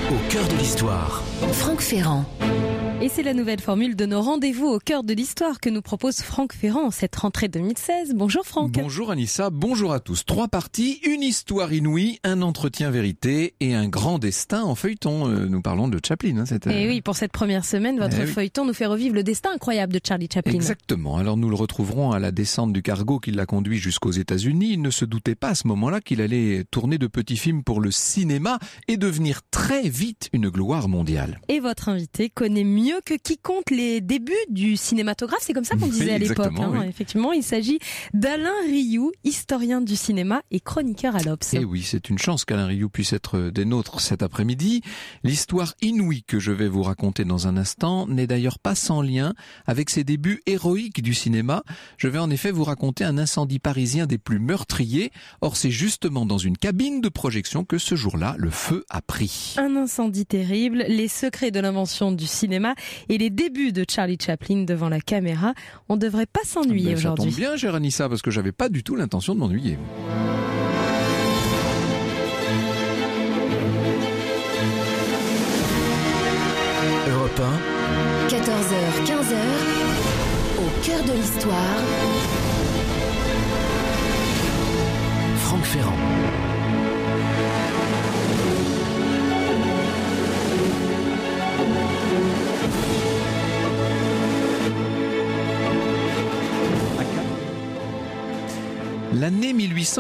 au cœur de l'histoire. Franck Ferrand. Et c'est la nouvelle formule de nos rendez-vous au cœur de l'histoire que nous propose Franck Ferrand en cette rentrée 2016. Bonjour Franck. Bonjour Anissa, bonjour à tous. 3 parties, une histoire inouïe, un entretien vérité et un grand destin en feuilleton. Nous parlons de Chaplin. Et oui, pour cette première semaine, votre feuilleton nous fait revivre le destin incroyable de Charlie Chaplin. Exactement. Alors nous le retrouverons à la descente du cargo qui l'a conduit jusqu'aux États-Unis. Il ne se doutait pas à ce moment-là qu'il allait tourner de petits films pour le cinéma et devenir très vite une gloire mondiale. Et votre invité connaît mieux que quiconque les débuts du cinématographe, c'est comme ça qu'on disait à l'époque. Oui. Effectivement, il s'agit d'Alain Rioux, historien du cinéma et chroniqueur à l'Obs. Et oui, c'est une chance qu'Alain Rioux puisse être des nôtres cet après-midi. L'histoire inouïe que je vais vous raconter dans un instant n'est d'ailleurs pas sans lien avec ses débuts héroïques du cinéma. Je vais en effet vous raconter un incendie parisien des plus meurtriers. Or, c'est justement dans une cabine de projection que ce jour-là, le feu a pris. Un incendie terrible, les secrets de l'invention du cinéma et les débuts de Charlie Chaplin devant la caméra. On ne devrait pas s'ennuyer aujourd'hui. Ça tombe bien, chère Anissa, parce que j'avais pas du tout l'intention de m'ennuyer. Europe 1, 14h, 15h, au cœur de l'histoire. Franck Ferrand. L'année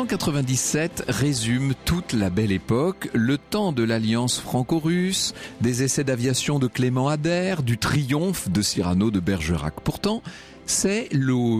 1897 résume toute la belle époque, le temps de l'alliance franco-russe, des essais d'aviation de Clément Ader, du triomphe de Cyrano de Bergerac. Pourtant, c'est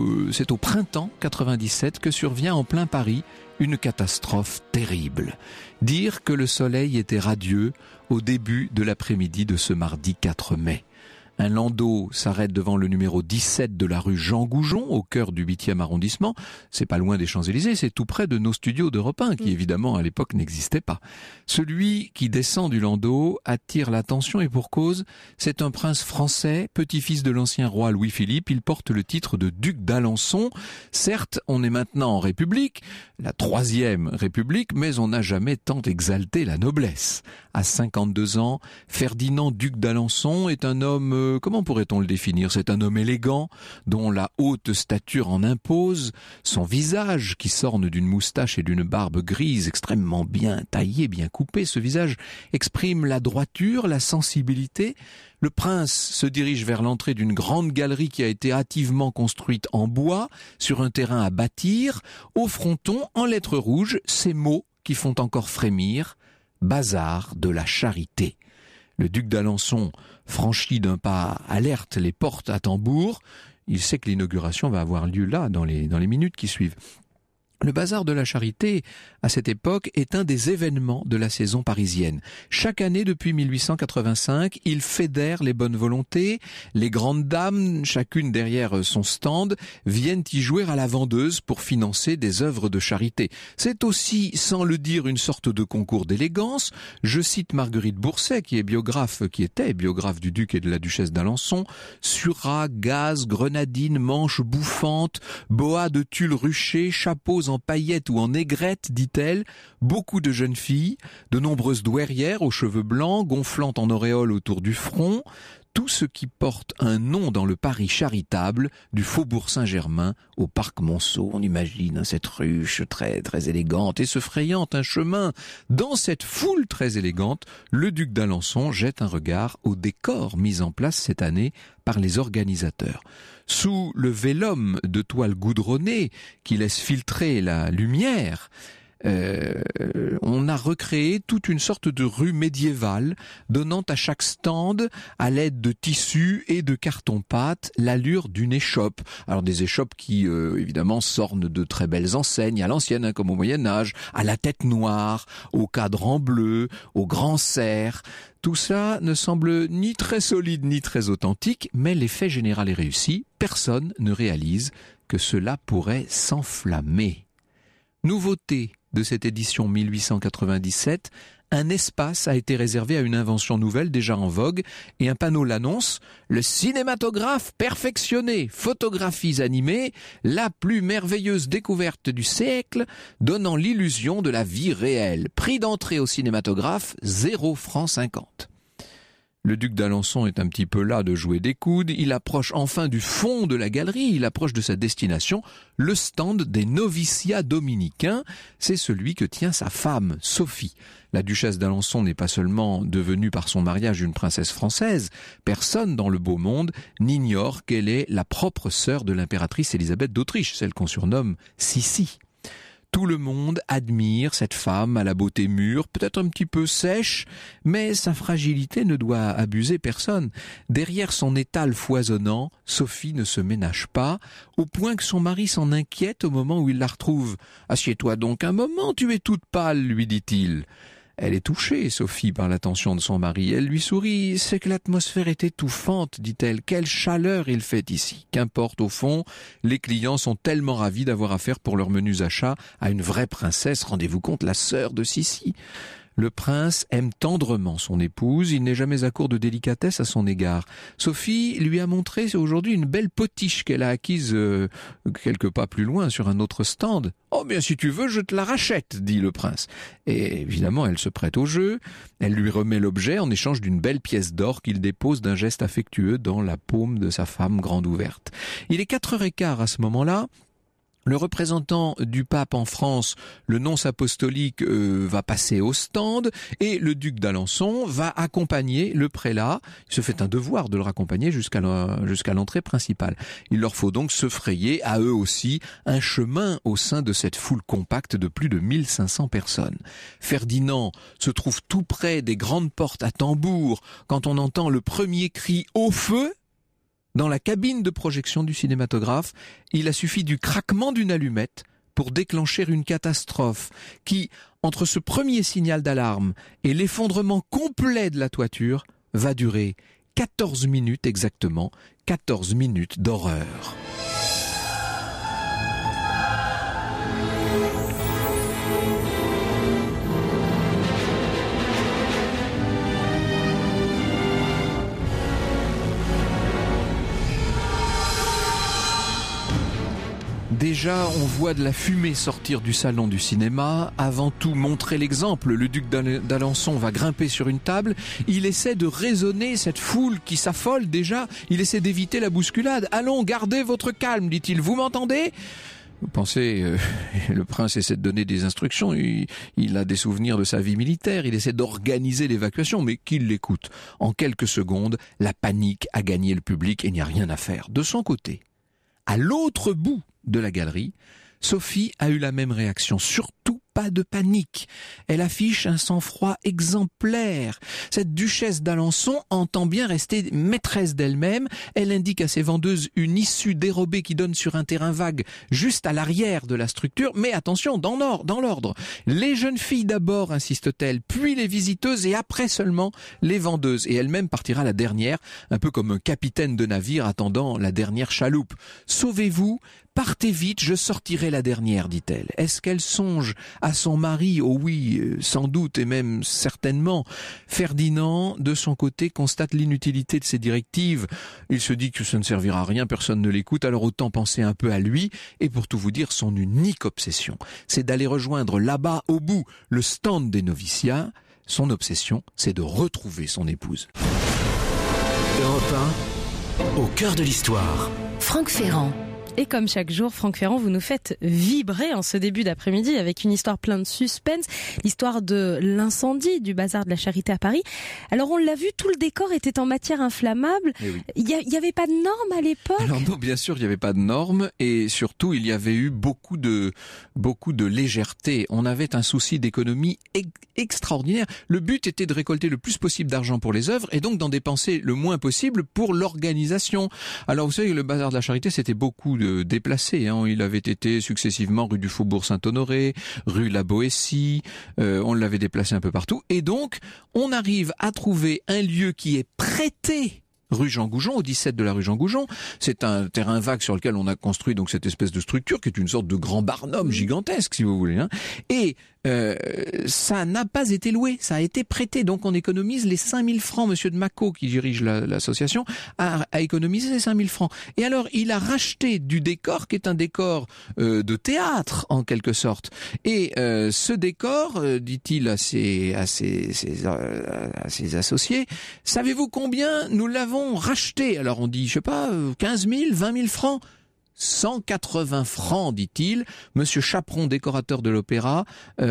au printemps 97 que survient en plein Paris une catastrophe terrible. Dire que le soleil était radieux au début de l'après-midi de ce mardi 4 mai. Un landau s'arrête devant le numéro 17 de la rue Jean Goujon, au cœur du 8e arrondissement. C'est pas loin des Champs-Élysées, c'est tout près de nos studios d'Europe 1, qui évidemment à l'époque n'existaient pas. Celui qui descend du landau attire l'attention et pour cause, c'est un prince français, petit-fils de l'ancien roi Louis-Philippe. Il porte le titre de duc d'Alençon. Certes, on est maintenant en République, la 3e République, mais on n'a jamais tant exalté la noblesse. À 52 ans, Ferdinand, duc d'Alençon, est un homme, comment pourrait-on le définir ? C'est un homme élégant, dont la haute stature en impose, son visage, qui s'orne d'une moustache et d'une barbe grise extrêmement bien taillée, bien coupée, ce visage exprime la droiture, la sensibilité. Le prince se dirige vers l'entrée d'une grande galerie qui a été hâtivement construite en bois, sur un terrain à bâtir. Au fronton, en lettres rouges, ces mots qui font encore frémir: Bazar de la Charité. Le duc d'Alençon franchit d'un pas alerte les portes à tambour. Il sait que l'inauguration va avoir lieu là, dans les minutes qui suivent. Le bazar de la Charité, à cette époque, est un des événements de la saison parisienne. Chaque année, depuis 1885, il fédère les bonnes volontés. Les grandes dames, chacune derrière son stand, viennent y jouer à la vendeuse pour financer des œuvres de charité. C'est aussi, sans le dire, une sorte de concours d'élégance. Je cite Marguerite Bourset, qui était biographe du duc et de la duchesse d'Alençon. Surat, gaze, grenadine, manches bouffantes, boa de tulle ruchée, chapeaux en paillettes ou en aigrettes, dit-elle, beaucoup de jeunes filles, de nombreuses douairières aux cheveux blancs, gonflant en auréole autour du front, tout ce qui porte un nom dans le Paris charitable, du Faubourg Saint-Germain au Parc Monceau. On imagine cette ruche très, très élégante et se frayant un chemin. Dans cette foule très élégante, le duc d'Alençon jette un regard au décor mis en place cette année par les organisateurs. Sous le vélum de toile goudronnée qui laisse filtrer la lumière, on a recréé toute une sorte de rue médiévale donnant à chaque stand, à l'aide de tissus et de carton-pâte, l'allure d'une échoppe. Alors des échoppes qui évidemment s'ornent de très belles enseignes à l'ancienne, comme au Moyen-Âge, à la tête noire, au cadran bleu, au grand cerf. Tout ça ne semble ni très solide ni très authentique, mais l'effet général est réussi. Personne ne réalise que cela pourrait s'enflammer. Nouveauté de cette édition 1897, un espace a été réservé à une invention nouvelle déjà en vogue et un panneau l'annonce: le cinématographe perfectionné, photographies animées, la plus merveilleuse découverte du siècle, donnant l'illusion de la vie réelle. Prix d'entrée au cinématographe, 0 francs 50. Le duc d'Alençon est un petit peu là de jouer des coudes. Il approche enfin du fond de la galerie, il approche de sa destination, le stand des noviciats dominicains. C'est celui que tient sa femme, Sophie. La duchesse d'Alençon n'est pas seulement devenue par son mariage une princesse française. Personne dans le beau monde n'ignore qu'elle est la propre sœur de l'impératrice Élisabeth d'Autriche, celle qu'on surnomme Sissi. Tout le monde admire cette femme à la beauté mûre, peut-être un petit peu sèche, mais sa fragilité ne doit abuser personne. Derrière son étal foisonnant, Sophie ne se ménage pas, au point que son mari s'en inquiète au moment où il la retrouve. « Assieds-toi donc un moment, tu es toute pâle, lui dit-il. » Elle est touchée, Sophie, par l'attention de son mari. Elle lui sourit. « C'est que l'atmosphère est étouffante, dit-elle. Quelle chaleur il fait ici. Qu'importe, au fond, les clients sont tellement ravis d'avoir affaire pour leurs menus achats à une vraie princesse. Rendez-vous compte, la sœur de Sissi. » Le prince aime tendrement son épouse, il n'est jamais à court de délicatesse à son égard. Sophie lui a montré aujourd'hui une belle potiche qu'elle a acquise quelques pas plus loin sur un autre stand. « Oh bien si tu veux, je te la rachète, dit le prince. » Et évidemment, elle se prête au jeu, elle lui remet l'objet en échange d'une belle pièce d'or qu'il dépose d'un geste affectueux dans la paume de sa femme grande ouverte. Il est 4h15 à ce moment-là. Le représentant du pape en France, le nonce apostolique, va passer au stand et le duc d'Alençon va accompagner le prélat. Il se fait un devoir de le raccompagner jusqu'à l'entrée principale. Il leur faut donc se frayer, à eux aussi, un chemin au sein de cette foule compacte de plus de 1500 personnes. Ferdinand se trouve tout près des grandes portes à tambour quand on entend le premier cri « Au feu !» Dans la cabine de projection du cinématographe, il a suffi du craquement d'une allumette pour déclencher une catastrophe qui, entre ce premier signal d'alarme et l'effondrement complet de la toiture, va durer 14 minutes exactement, 14 minutes d'horreur. Déjà, on voit de la fumée sortir du salon du cinéma. Avant tout, montrer l'exemple. Le duc d'Alençon va grimper sur une table. Il essaie de raisonner cette foule qui s'affole déjà. Il essaie d'éviter la bousculade. « Allons, gardez votre calme, dit-il. Vous m'entendez ?» Vous pensez, le prince essaie de donner des instructions, il a des souvenirs de sa vie militaire, il essaie d'organiser l'évacuation, mais qu'il l'écoute. En quelques secondes, la panique a gagné le public et il n'y a rien à faire. De son côté, à l'autre bout de la galerie, Sophie a eu la même réaction. Surtout pas de panique. Elle affiche un sang-froid exemplaire. Cette duchesse d'Alençon entend bien rester maîtresse d'elle-même. Elle indique à ses vendeuses une issue dérobée qui donne sur un terrain vague juste à l'arrière de la structure. Mais attention, dans l'ordre. Les jeunes filles d'abord, insiste-t-elle, puis les visiteuses et après seulement les vendeuses. Et elle-même partira la dernière, un peu comme un capitaine de navire attendant la dernière chaloupe. Sauvez-vous, partez vite, je sortirai la dernière, dit-elle. Est-ce qu'elle songe à son mari? Oh oui, sans doute et même certainement. Ferdinand, de son côté, constate l'inutilité de ses directives. Il se dit que ça ne servira à rien, personne ne l'écoute, alors autant penser un peu à lui. Et pour tout vous dire, son unique obsession, c'est d'aller rejoindre là-bas, au bout, le stand des noviciats. Son obsession, c'est de retrouver son épouse. Europe 1, au cœur de l'histoire. Franck Ferrand. Et comme chaque jour, Franck Ferrand, vous nous faites vibrer en ce début d'après-midi avec une histoire pleine de suspense, l'histoire de l'incendie du bazar de la Charité à Paris. Alors on l'a vu, tout le décor était en matière inflammable. Oui. Il y avait pas de normes à l'époque. Alors non, bien sûr, il n'y avait pas de normes et surtout, il y avait eu beaucoup de légèreté. On avait un souci d'économie extraordinaire. Le but était de récolter le plus possible d'argent pour les œuvres et donc d'en dépenser le moins possible pour l'organisation. Alors vous savez, le bazar de la Charité, c'était beaucoup déplacé. Il avait été successivement rue du Faubourg Saint-Honoré, rue La Boétie, on l'avait déplacé un peu partout. Et donc, on arrive à trouver un lieu qui est prêté rue Jean Goujon, au 17 de la rue Jean Goujon. C'est un terrain vague sur lequel on a construit donc cette espèce de structure qui est une sorte de grand barnum gigantesque, si vous voulez. Et ça n'a pas été loué, ça a été prêté. Donc on économise les 5000 francs. Monsieur de Macot, qui dirige l'association, a économisé les 5000 francs. Et alors, il a racheté du décor, qui est un décor de théâtre, en quelque sorte. Et ce décor, dit-il à ses associés, savez-vous combien nous l'avons racheté? Alors on dit, je sais pas, 15 000, 20 000 francs. 180 francs, dit-il. Monsieur Chaperon, décorateur de l'opéra,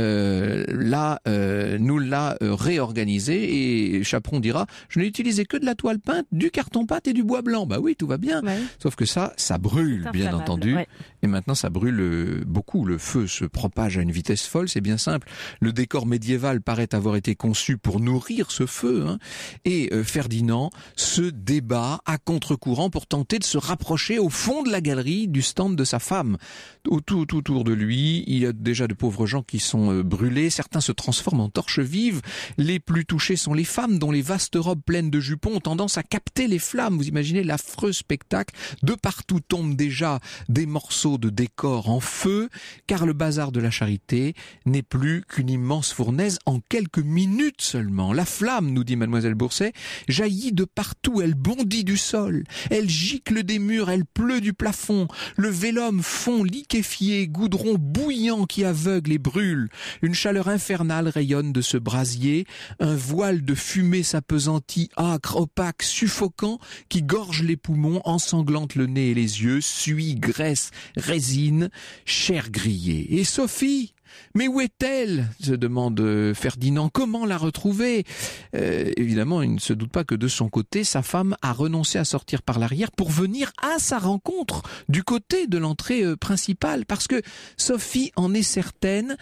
nous l'a réorganisé, et Chaperon dira, je n'ai utilisé que de la toile peinte, du carton pâte et du bois blanc. Bah oui, tout va bien. Ouais. Sauf que ça brûle, bien entendu. Ouais. Et maintenant, ça brûle beaucoup. Le feu se propage à une vitesse folle. C'est bien simple. Le décor médiéval paraît avoir été conçu pour nourrir ce feu, hein. Et Ferdinand se débat à contre-courant pour tenter de se rapprocher au fond de la galerie du stand de sa femme. Tout autour de lui, il y a déjà de pauvres gens qui sont brûlés. Certains se transforment en torches vives. Les plus touchés sont les femmes, dont les vastes robes pleines de jupons ont tendance à capter les flammes. Vous imaginez l'affreux spectacle. De partout tombent déjà des morceaux de décor en feu, car le bazar de la Charité n'est plus qu'une immense fournaise en quelques minutes seulement. La flamme, nous dit mademoiselle Bourset, jaillit de partout. Elle bondit du sol, elle gicle des murs, elle pleut du plafond. Le vélum fond liquéfié, goudron bouillant qui aveugle et brûle. Une chaleur infernale rayonne de ce brasier. Un voile de fumée s'appesantit, âcre, opaque, suffocant, qui gorge les poumons, ensanglante le nez et les yeux, suie, graisse, résine, chair grillée. Et Sophie ? Mais où est-elle ? Se demande Ferdinand. Comment la retrouver ? Évidemment, il ne se doute pas que de son côté, sa femme a renoncé à sortir par l'arrière pour venir à sa rencontre du côté de l'entrée principale. Parce que Sophie en est certaine,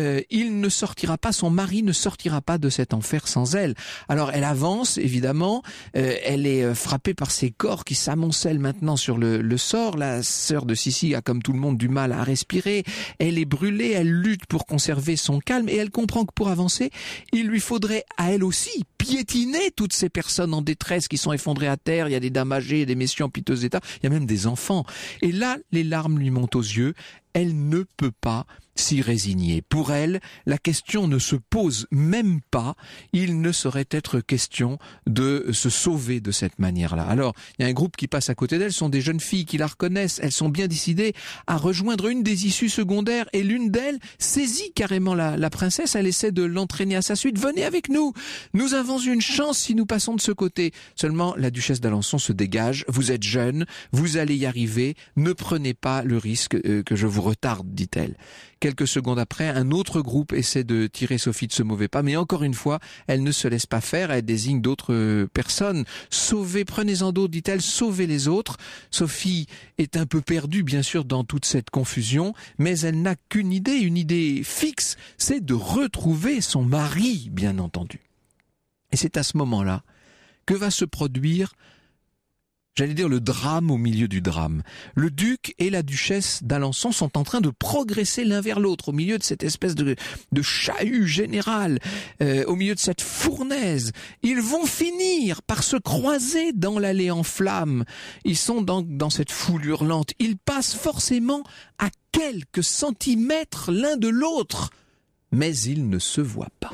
il ne sortira pas, son mari ne sortira pas de cet enfer sans elle. Alors elle avance, évidemment, elle est frappée par ces corps qui s'amoncellent maintenant sur le sort. La sœur de Sissi a, comme tout le monde, du mal à respirer. Elle est brûlée, elle lutte pour conserver son calme, et elle comprend que pour avancer, il lui faudrait à elle aussi piétiner toutes ces personnes en détresse qui sont effondrées à terre. Il y a des dames âgées, des messieurs en piteux état, il y a même des enfants. Et là, les larmes lui montent aux yeux. Elle ne peut pas s'y résigner. Pour elle, la question ne se pose même pas. Il ne saurait être question de se sauver de cette manière-là. Alors, il y a un groupe qui passe à côté d'elle, ce sont des jeunes filles qui la reconnaissent. Elles sont bien décidées à rejoindre une des issues secondaires, et l'une d'elles saisit carrément la princesse. Elle essaie de l'entraîner à sa suite. Venez avec nous. Nous avons une chance si nous passons de ce côté. Seulement, la duchesse d'Alençon se dégage. Vous êtes jeune, vous allez y arriver. Ne prenez pas le risque que je vous retarde, dit-elle. Quelques secondes après, un autre groupe essaie de tirer Sophie de ce mauvais pas, mais encore une fois, elle ne se laisse pas faire, elle désigne d'autres personnes. Sauvez, prenez-en d'autres, dit-elle, sauvez les autres. Sophie est un peu perdue, bien sûr, dans toute cette confusion, mais elle n'a qu'une idée, une idée fixe, c'est de retrouver son mari, bien entendu. Et c'est à ce moment-là que va se produire, j'allais dire, le drame au milieu du drame. Le duc et la duchesse d'Alençon sont en train de progresser l'un vers l'autre, au milieu de cette espèce de chahut général, au milieu de cette fournaise. Ils vont finir par se croiser dans l'allée en flammes. Ils sont dans cette foule hurlante. Ils passent forcément à quelques centimètres l'un de l'autre, mais ils ne se voient pas.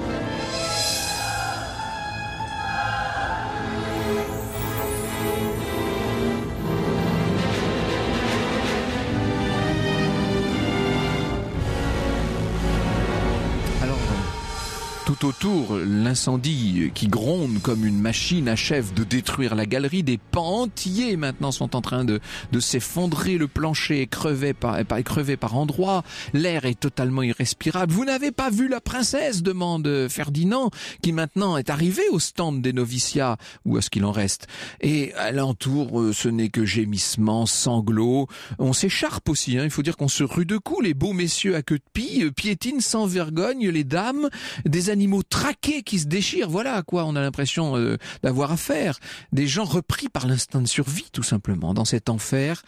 Tout autour, l'incendie qui gronde comme une machine achève de détruire la galerie. Des pans entiers maintenant sont en train de s'effondrer. Le plancher est crevé par endroits. L'air est totalement irrespirable. Vous n'avez pas vu la princesse ? Demande Ferdinand, qui maintenant est arrivé au stand des noviciats, ou à ce qu'il en reste. Et alentour, ce n'est que gémissements, sanglots. On s'écharpe aussi, hein. Il faut dire qu'on se rue de coups. Les beaux messieurs à queue de pie piétinent sans vergogne les dames. Des animaux traqués qui se déchirent, voilà à quoi on a l'impression d'avoir affaire. Des gens repris par l'instinct de survie, tout simplement. Dans cet enfer,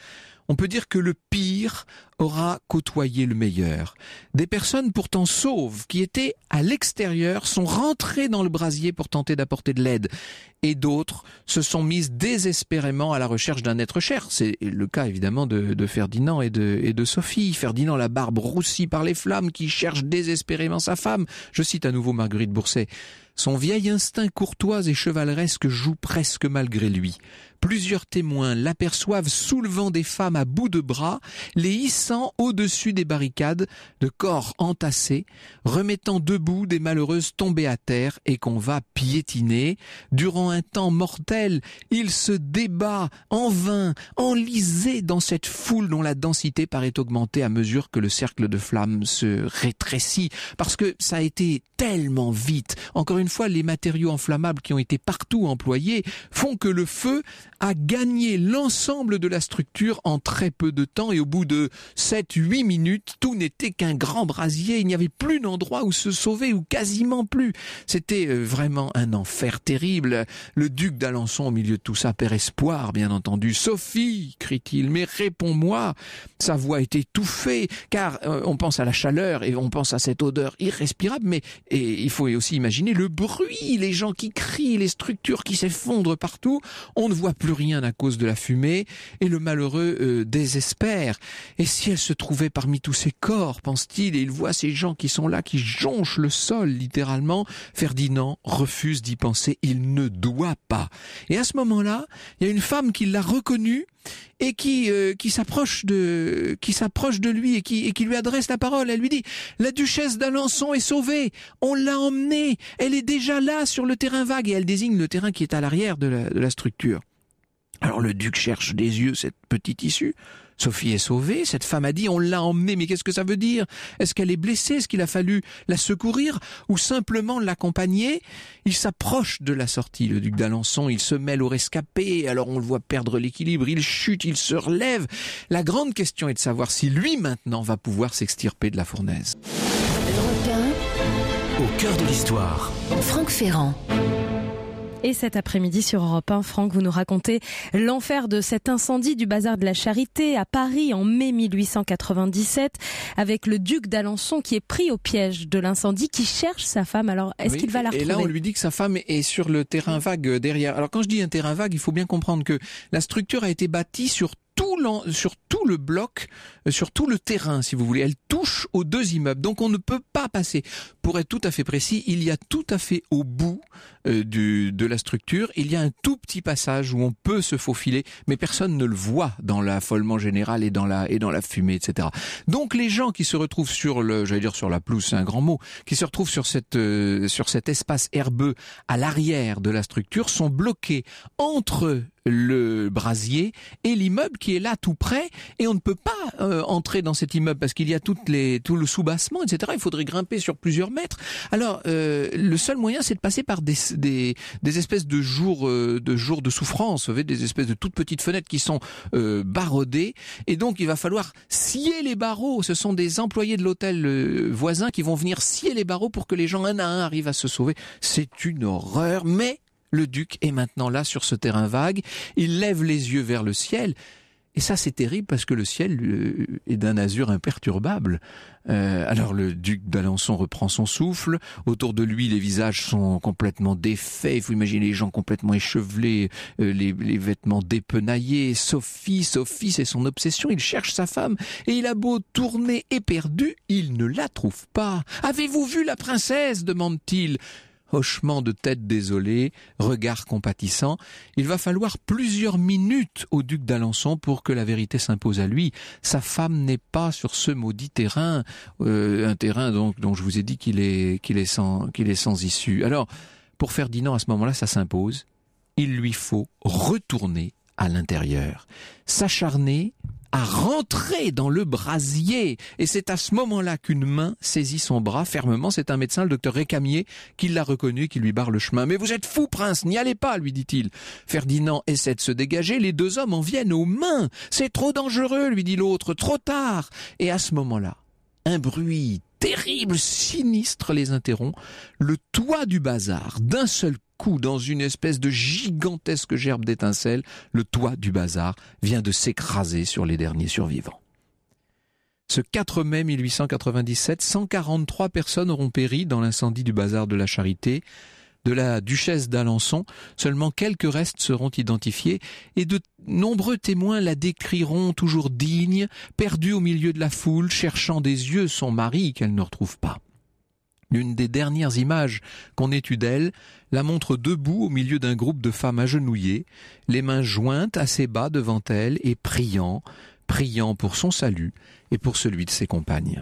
on peut dire que le pire aura côtoyé le meilleur. Des personnes pourtant sauves, qui étaient à l'extérieur, sont rentrées dans le brasier pour tenter d'apporter de l'aide. Et d'autres se sont mises désespérément à la recherche d'un être cher. C'est le cas évidemment de Ferdinand et de Sophie. Ferdinand, la barbe roussie par les flammes, qui cherche désespérément sa femme. Je cite à nouveau Marguerite Bourset. Son vieil instinct courtois et chevaleresque joue presque malgré lui. Plusieurs témoins l'aperçoivent soulevant des femmes à bout de bras, les hissant au-dessus des barricades, de corps entassés, remettant debout des malheureuses tombées à terre et qu'on va piétiner. Durant un temps mortel, il se débat en vain, enlisé dans cette foule dont la densité paraît augmenter à mesure que le cercle de flammes se rétrécit, parce que ça a été tellement vite. Encore une fois, les matériaux inflammables qui ont été partout employés font que le feu a gagné l'ensemble de la structure en très peu de temps, et au bout de 7-8 minutes, tout n'était qu'un grand brasier. Il n'y avait plus d'endroit où se sauver, ou quasiment plus. C'était vraiment un enfer terrible. Le duc d'Alençon, au milieu de tout ça, perd espoir, bien entendu. « Sophie !» crie-t-il, « mais réponds-moi !» Sa voix est étouffée, car on pense à la chaleur et on pense à cette odeur irrespirable, mais et il faut aussi imaginer le bruit, les gens qui crient, les structures qui s'effondrent partout. On ne voit plus rien à cause de la fumée, et le malheureux désespère. Et si elle se trouvait parmi tous ces corps, pense-t-il, et il voit ces gens qui sont là, qui jonchent le sol littéralement. Ferdinand refuse d'y penser, il ne doit pas. Et à ce moment-là, il y a une femme qui l'a reconnu et qui s'approche de lui et qui lui adresse la parole. Elle lui dit: la duchesse d'Alençon est sauvée, on l'a emmenée, elle est déjà là sur le terrain vague, et elle désigne le terrain qui est à l'arrière de la structure. Alors le duc cherche des yeux cette petite issue. Sophie est sauvée, cette femme a dit on l'a emmenée, mais qu'est-ce que ça veut dire? Est-ce qu'elle est blessée? Est-ce qu'il a fallu la secourir ou simplement l'accompagner? Il s'approche de la sortie, le duc d'Alençon, il se mêle au rescapé, alors on le voit perdre l'équilibre, il chute, il se relève. La grande question est de savoir si lui maintenant va pouvoir s'extirper de la fournaise. Au cœur de l'histoire, Franck Ferrand. Et cet après-midi sur Europe 1, Franck, vous nous racontez l'enfer de cet incendie du bazar de la Charité à Paris en mai 1897, avec le duc d'Alençon qui est pris au piège de l'incendie, qui cherche sa femme. Alors, est-ce qu'il va la retrouver? Et là, on lui dit que sa femme est sur le terrain vague derrière. Alors, quand je dis un terrain vague, il faut bien comprendre que la structure a été bâtie sur tout le bloc, sur tout le terrain, si vous voulez. Elle touche aux deux immeubles, donc on ne peut pas passer. Pour être tout à fait précis, il y a tout à fait au bout de la structure, il y a un tout petit passage où on peut se faufiler, mais personne ne le voit dans l'affolement général et dans la fumée, etc. Donc les gens qui se retrouvent sur la pelouse, c'est un grand mot, qui se retrouvent sur cet espace herbeux à l'arrière de la structure sont bloqués entre le brasier et l'immeuble qui est là tout près, et on ne peut pas entrer dans cet immeuble parce qu'il y a tout le soubassement, etc. Il faudrait grimper sur plusieurs mètres. Alors le seul moyen, c'est de passer par des espèces de jours de souffrance, vous savez, des espèces de toutes petites fenêtres qui sont barrodées, et donc il va falloir scier les barreaux. Ce sont des employés de l'hôtel voisin qui vont venir scier les barreaux pour que les gens un à un arrivent à se sauver. C'est une horreur, mais le duc est maintenant là sur ce terrain vague, il lève les yeux vers le ciel, et ça c'est terrible parce que le ciel est d'un azur imperturbable. Alors le duc d'Alençon reprend son souffle, autour de lui les visages sont complètement défaits, il faut imaginer les gens complètement échevelés, les vêtements dépenaillés. Sophie, c'est son obsession, il cherche sa femme, et il a beau tourner éperdu, il ne la trouve pas. « Avez-vous vu la princesse ?» demande-t-il. Hochement de tête désolé, regard compatissant. Il va falloir plusieurs minutes au duc d'Alençon pour que la vérité s'impose à lui. Sa femme n'est pas sur ce maudit terrain, un terrain donc dont je vous ai dit qu'il est sans issue. Alors, pour Ferdinand, à ce moment-là, ça s'impose. Il lui faut retourner à l'intérieur, s'acharner à rentrer dans le brasier. Et c'est à ce moment-là qu'une main saisit son bras fermement. C'est un médecin, le docteur Récamier, qui l'a reconnu et qui lui barre le chemin. « Mais vous êtes fou, prince, n'y allez pas !» lui dit-il. Ferdinand essaie de se dégager. Les deux hommes en viennent aux mains. « C'est trop dangereux !» lui dit l'autre. « Trop tard !» Et à ce moment-là, un bruit terrible, sinistre les interrompt. Le toit du bazar, d'un seul coup, dans une espèce de gigantesque gerbe d'étincelles, le toit du bazar vient de s'écraser sur les derniers survivants. Ce 4 mai 1897, 143 personnes auront péri dans l'incendie du bazar de la Charité. De la duchesse d'Alençon, seulement quelques restes seront identifiés et de nombreux témoins la décriront toujours digne, perdue au milieu de la foule, cherchant des yeux son mari qu'elle ne retrouve pas. L'une des dernières images qu'on ait eues d'elle la montre debout au milieu d'un groupe de femmes agenouillées, les mains jointes assez bas devant elle et priant pour son salut et pour celui de ses compagnes.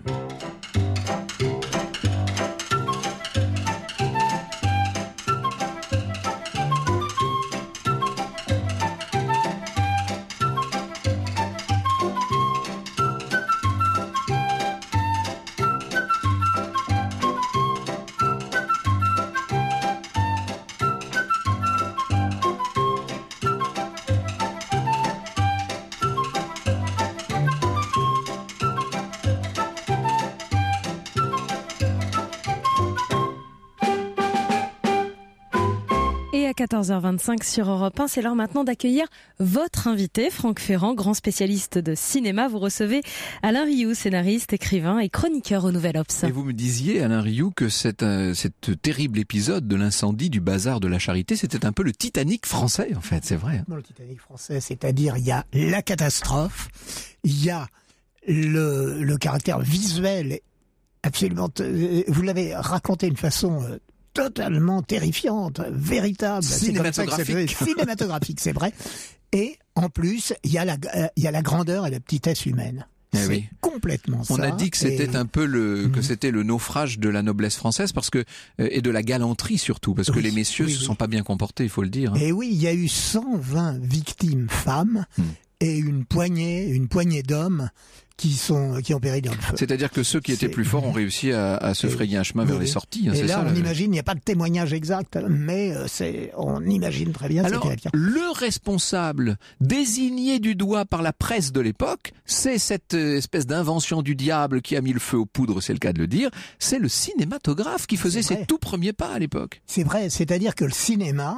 Et à 14h25 sur Europe 1, c'est l'heure maintenant d'accueillir votre invité, Franck Ferrand, grand spécialiste de cinéma. Vous recevez Alain Rioux, scénariste, écrivain et chroniqueur au Nouvel Obs. Et vous me disiez, Alain Rioux, que cet terrible épisode de l'incendie du bazar de la Charité, c'était un peu le Titanic français, en fait, c'est vrai. Le Titanic français, c'est-à-dire il y a la catastrophe, il y a le caractère visuel absolument... Vous l'avez raconté d'une façon... totalement terrifiante, véritable. Cinématographique, c'est vrai. Et en plus, il y a la grandeur et la petitesse humaine. C'est oui. Complètement ça. On a dit que c'était un peu que c'était le naufrage de la noblesse française parce que et de la galanterie surtout parce que les messieurs se sont pas bien comportés, il faut le dire. Et oui, il y a eu 120 victimes femmes et une poignée d'hommes qui ont péri dans le feu. C'est-à-dire que ceux qui étaient plus forts ont réussi à se frayer un chemin vers les sorties. Et là, on imagine, il n'y a pas de témoignage exact, mais on imagine très bien. Alors, le responsable désigné du doigt par la presse de l'époque, c'est cette espèce d'invention du diable qui a mis le feu aux poudres, c'est le cas de le dire, c'est le cinématographe qui faisait ses tout premiers pas à l'époque. C'est vrai, c'est-à-dire que le cinéma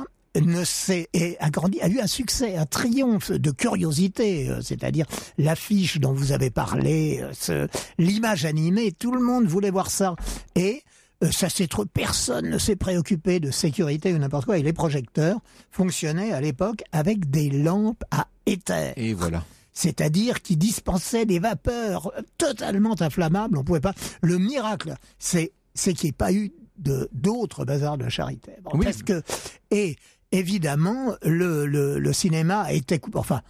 a eu un succès, un triomphe de curiosité, c'est-à-dire l'affiche dont vous avez parlé, l'image animée, tout le monde voulait voir ça. Et personne ne s'est préoccupé de sécurité ou n'importe quoi. Et les projecteurs fonctionnaient à l'époque avec des lampes à éther. Et voilà. C'est-à-dire qui dispensaient des vapeurs totalement inflammables. On pouvait pas. Le miracle, c'est qu'il n'y ait pas eu d'autres bazars de la Charité. Bon, parce que évidemment, le cinéma était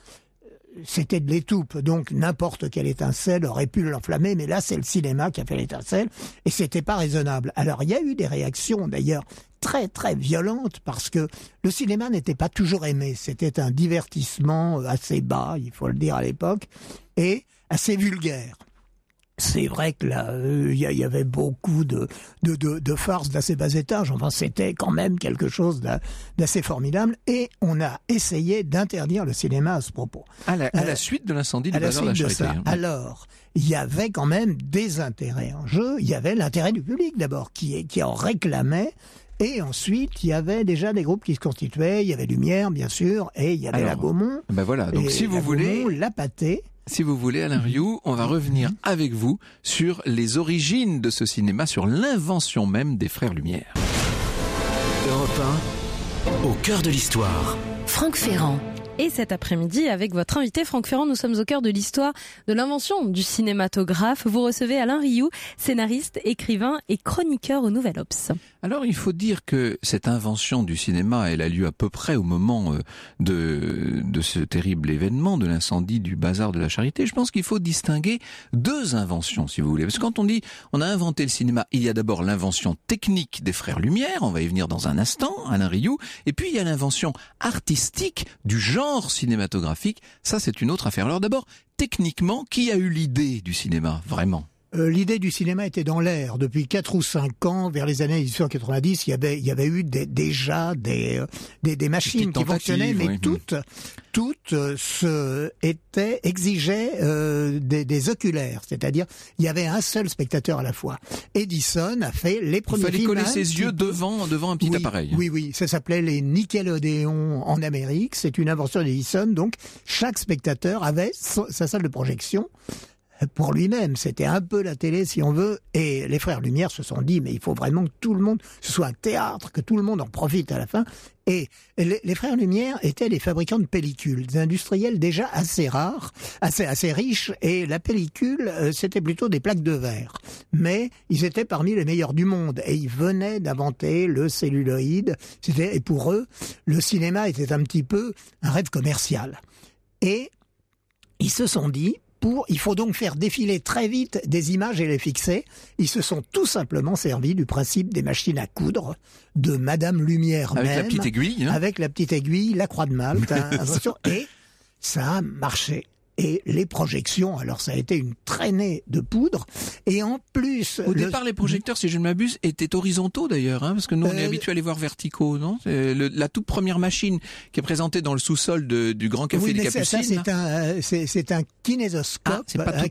c'était de l'étoupe, donc n'importe quelle étincelle aurait pu l'enflammer, mais là c'est le cinéma qui a fait l'étincelle, et c'était pas raisonnable. Alors il y a eu des réactions d'ailleurs très très violentes, parce que le cinéma n'était pas toujours aimé, c'était un divertissement assez bas, il faut le dire à l'époque, et assez vulgaire. C'est vrai que là, il y avait beaucoup de farces d'assez bas étage. Enfin, c'était quand même quelque chose d'assez formidable. Et on a essayé d'interdire le cinéma à ce propos. À la suite de l'incendie du bazar de la Charité. Alors, il y avait quand même des intérêts en jeu. Il y avait l'intérêt du public d'abord, qui en réclamait. Et ensuite, il y avait déjà des groupes qui se constituaient. Il y avait Lumière, bien sûr, et il y avait la Gaumont. Ben voilà. Donc, si vous voulez, la Pâté. Si vous voulez, Alain Rioux, on va revenir avec vous sur les origines de ce cinéma, sur l'invention même des Frères Lumière. Europe 1, au cœur de l'histoire. Franck Ferrand. Et cet après-midi, avec votre invité Franck Ferrand, nous sommes au cœur de l'histoire de l'invention du cinématographe. Vous recevez Alain Rioux, scénariste, écrivain et chroniqueur au Nouvel Obs. Alors, il faut dire que cette invention du cinéma, elle a lieu à peu près au moment de ce terrible événement, de l'incendie du bazar de la Charité. Je pense qu'il faut distinguer deux inventions, si vous voulez. Parce que quand on dit on a inventé le cinéma, il y a d'abord l'invention technique des Frères Lumière, on va y venir dans un instant, Alain Rioux, et puis il y a l'invention artistique du genre cinématographique. Ça, c'est une autre affaire. Alors d'abord, techniquement, qui a eu l'idée du cinéma, vraiment ? L'idée du cinéma était dans l'air. Depuis 4 ou 5 ans, vers les années 1890, il y avait eu déjà des machines qui fonctionnaient, mais toutes exigeaient des oculaires. C'est-à-dire, il y avait un seul spectateur à la fois. Edison a fait les premiers films. Il fallait coller ses yeux devant un petit appareil. Oui. Ça s'appelait les Nickelodeon en Amérique. C'est une invention d'Edison. Donc, chaque spectateur avait sa salle de projection pour lui-même. C'était un peu la télé, si on veut. Et les frères Lumière se sont dit, mais il faut vraiment que tout le monde, ce soit un théâtre, que tout le monde en profite à la fin. Et les frères Lumière étaient des fabricants de pellicules, des industriels déjà assez rares, assez riches. Et la pellicule, c'était plutôt des plaques de verre. Mais ils étaient parmi les meilleurs du monde. Et ils venaient d'inventer le celluloïd. Et pour eux, le cinéma était un petit peu un rêve commercial. Et ils se sont dit, il faut donc faire défiler très vite des images et les fixer. Ils se sont tout simplement servis du principe des machines à coudre de Madame Lumière même. Avec la petite aiguille. Avec la petite aiguille, la croix de Malte. Et ça a marché. Et les projections, alors ça a été une traînée de poudre. Et en plus... Au départ, les projecteurs, si je ne m'abuse, étaient horizontaux d'ailleurs, parce que nous, on est habitués à les voir verticaux, non ? La toute première machine qui est présentée dans le sous-sol du Grand Café des Capucines. C'est un kinésoscope,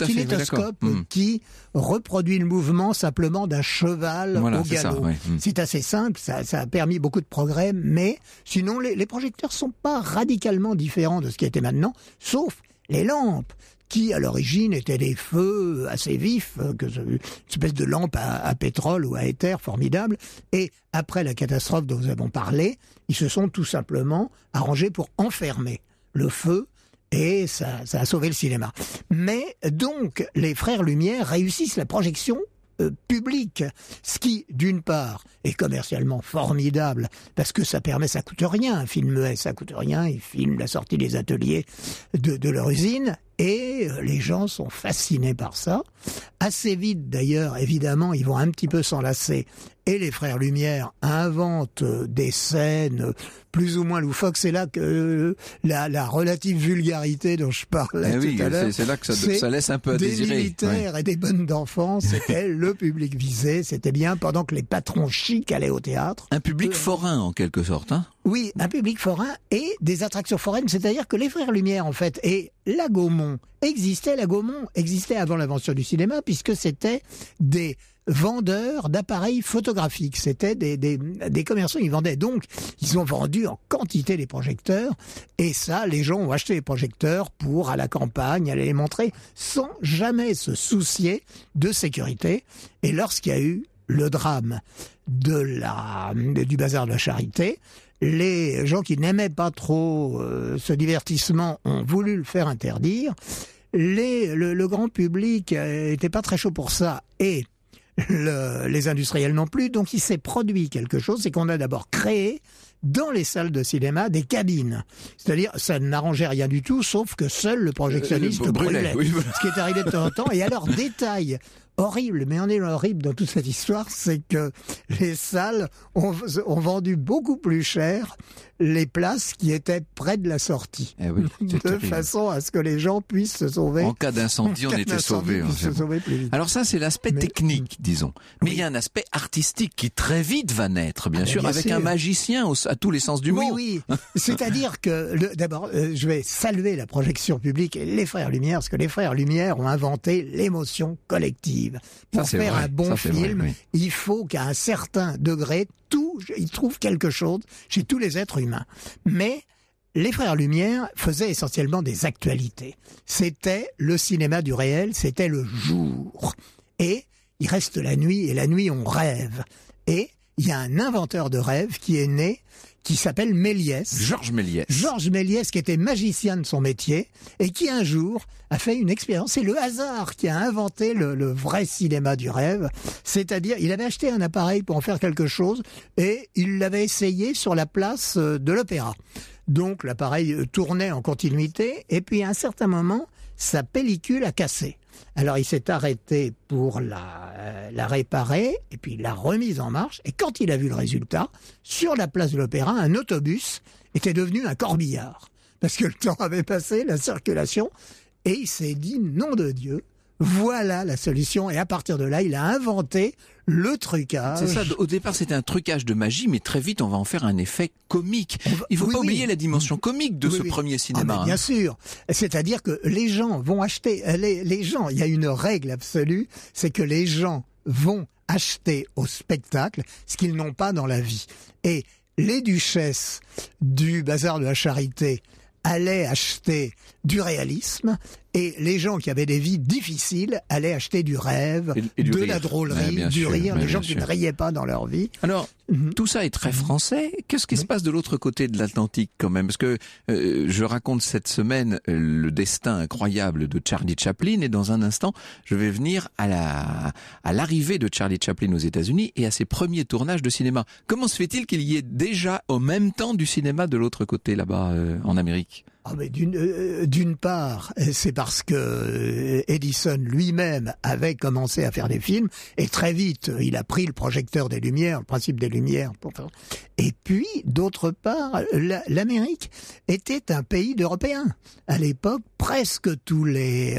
qui reproduit le mouvement simplement d'un cheval au galop. C'est assez simple, ça a permis beaucoup de progrès, mais sinon les projecteurs sont pas radicalement différents de ce qui était maintenant, sauf les lampes, qui à l'origine étaient des feux assez vifs, une espèce de lampe à pétrole ou à éther formidable. Et après la catastrophe dont nous avons parlé, ils se sont tout simplement arrangés pour enfermer le feu. Et ça a sauvé le cinéma. Mais donc, les frères Lumière réussissent la projection public, ce qui, d'une part, est commercialement formidable, parce que ça coûte rien, un film muet, ça coûte rien, ils filment la sortie des ateliers de leur usine, et les gens sont fascinés par ça. Assez vite, d'ailleurs, évidemment, ils vont un petit peu s'enlacer, et les frères Lumière inventent des scènes plus ou moins loufoques. C'est là que la relative vulgarité dont je parlais tout à l'heure, c'est là que ça laisse un peu à désirer. Des militaires et des bonnes d'enfants, c'était le public visé, c'était bien, pendant que les patrons chics allaient au théâtre. Un public forain, en quelque sorte, hein ? Oui, un public forain et des attractions foraines, c'est-à-dire que les frères Lumière, en fait, et la Gaumont existait avant l'invention du cinéma, puisque c'était des vendeurs d'appareils photographiques. C'était des commerçants, ils vendaient. Donc, ils ont vendu en quantité les projecteurs. Et ça, les gens ont acheté les projecteurs pour, à la campagne, aller les montrer, sans jamais se soucier de sécurité. Et lorsqu'il y a eu le drame du bazar de la Charité, les gens qui n'aimaient pas trop ce divertissement ont voulu le faire interdire. Le grand public était pas très chaud pour ça, et les industriels non plus. Donc il s'est produit quelque chose, c'est qu'on a d'abord créé dans les salles de cinéma des cabines. C'est-à-dire, ça n'arrangeait rien du tout, sauf que seul le projectionniste brûlait. Oui, voilà. Ce qui est arrivé de temps en temps. Et alors, détail horrible, mais on est horrible dans toute cette histoire, c'est que les salles ont vendu beaucoup plus cher les places qui étaient près de la sortie. De façon à ce que les gens puissent se sauver. En cas d'incendie, on était sauvés. Alors ça, c'est l'aspect technique, disons. Mais il y a un aspect artistique qui très vite va naître, bien sûr, avec un magicien à tous les sens du mot. Oui. C'est-à-dire que, d'abord, je vais saluer la projection publique et les frères Lumière, parce que les frères Lumière ont inventé l'émotion collective. Pour faire un bon film, il faut qu'à un certain degré, ils trouvent quelque chose chez tous les êtres humains. Mais les frères Lumière faisaient essentiellement des actualités. C'était le cinéma du réel, c'était le jour. Et il reste la nuit, et la nuit on rêve. Et il y a un inventeur de rêves qui est né, qui s'appelle Méliès. Georges Méliès. Georges Méliès, qui était magicien de son métier, et qui un jour a fait une expérience. C'est le hasard qui a inventé le vrai cinéma du rêve. C'est-à-dire, il avait acheté un appareil pour en faire quelque chose, et il l'avait essayé sur la place de l'Opéra. Donc l'appareil tournait en continuité, et puis à un certain moment, sa pellicule a cassé. Alors il s'est arrêté pour la réparer, et puis la remise en marche, et quand il a vu le résultat, sur la place de l'Opéra, un autobus était devenu un corbillard. Parce que le temps avait passé, la circulation, et il s'est dit, nom de Dieu, voilà la solution. Et à partir de là, il a inventé le trucage. C'est ça, au départ c'était un trucage de magie, mais très vite on va en faire un effet comique. Il faut pas oublier la dimension comique de ce premier cinéma. Bien sûr, c'est-à-dire que les gens vont acheter, les gens, il y a une règle absolue, c'est que les gens vont acheter au spectacle ce qu'ils n'ont pas dans la vie. Et les duchesses du Bazar de la Charité allaient acheter du réalisme, et les gens qui avaient des vies difficiles allaient acheter du rêve, et de rire. la drôlerie, du rire, les gens qui ne riaient pas dans leur vie. Alors, tout ça est très français. Qu'est-ce qui se passe de l'autre côté de l'Atlantique quand même? Parce que je raconte cette semaine le destin incroyable de Charlie Chaplin, et dans un instant, je vais venir à l'arrivée de Charlie Chaplin aux États-Unis et à ses premiers tournages de cinéma. Comment se fait-il qu'il y ait déjà au même temps du cinéma de l'autre côté là-bas en Amérique? Mais d'une part, c'est parce que Edison lui-même avait commencé à faire des films, et très vite, il a pris le projecteur des Lumières, le principe des Lumières. Et puis, d'autre part, l'Amérique était un pays d'Européens. À l'époque, presque tous les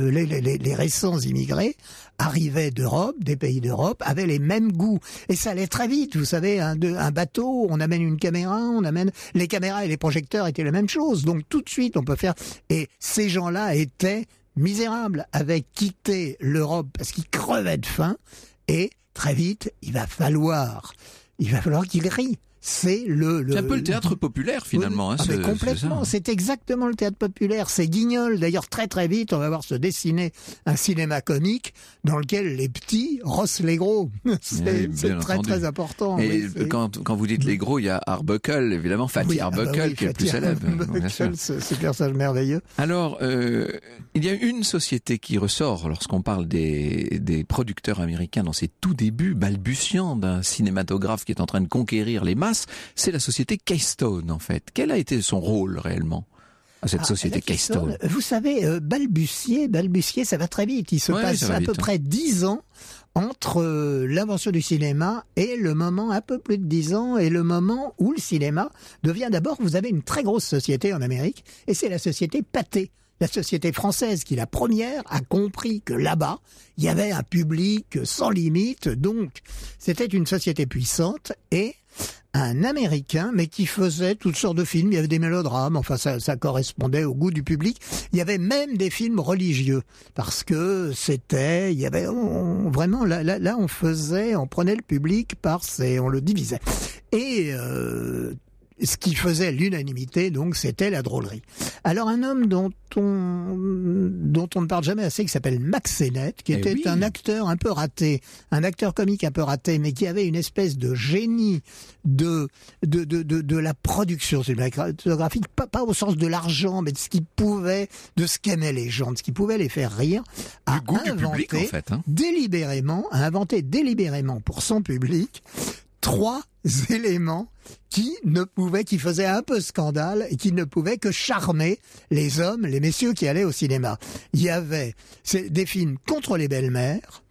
récents immigrés arrivaient d'Europe, des pays d'Europe, avaient les mêmes goûts. Et ça allait très vite. Vous savez, un bateau, on amène une caméra, les caméras et les projecteurs étaient la même chose. Donc tout de suite, on peut faire. Et ces gens-là étaient misérables, avaient quitté l'Europe parce qu'ils crevaient de faim. Et très vite, il va falloir qu'ils rient. C'est un peu le théâtre populaire finalement. Mais complètement, c'est exactement le théâtre populaire. C'est Guignol. D'ailleurs, très très vite, on va voir se dessiner un cinéma comique dans lequel les petits rossent les gros. C'est très très important. Et quand vous dites les gros, il y a Arbuckle, évidemment, Fatty Arbuckle qui est le plus célèbre. Ce personnage merveilleux. Alors, il y a une société qui ressort lorsqu'on parle des producteurs américains dans ces tout débuts balbutiants d'un cinématographe qui est en train de conquérir les masses. C'est la société Keystone, en fait. Quel a été son rôle réellement à cette société Keystone? Vous savez, balbutier, ça va très vite. Il se passe à peu près 10 ans entre l'invention du cinéma et le moment, un peu plus de 10 ans, et le moment où le cinéma devient d'abord, vous avez une très grosse société en Amérique, et c'est la société Pathé. La société française, qui la première a compris que là-bas, il y avait un public sans limite, donc c'était une société puissante, et un Américain, mais qui faisait toutes sortes de films. Il y avait des mélodrames, enfin ça correspondait au goût du public. Il y avait même des films religieux, parce que il y avait vraiment là on prenait le public on le divisait. Et ce qui faisait l'unanimité, donc, c'était la drôlerie. Alors, un homme dont on ne parle jamais assez, qui s'appelle Mack Sennett, qui était un acteur un peu raté, un acteur comique un peu raté, mais qui avait une espèce de génie de la production cinématographique, pas au sens de l'argent, mais de ce qu'aimaient les gens, de ce qui pouvait les faire rire, du goût du public, en fait, a inventé délibérément pour son public 3 éléments qui faisaient un peu scandale et qui ne pouvaient que charmer les hommes, les messieurs qui allaient au cinéma. Il y avait des films contre les belles-mères,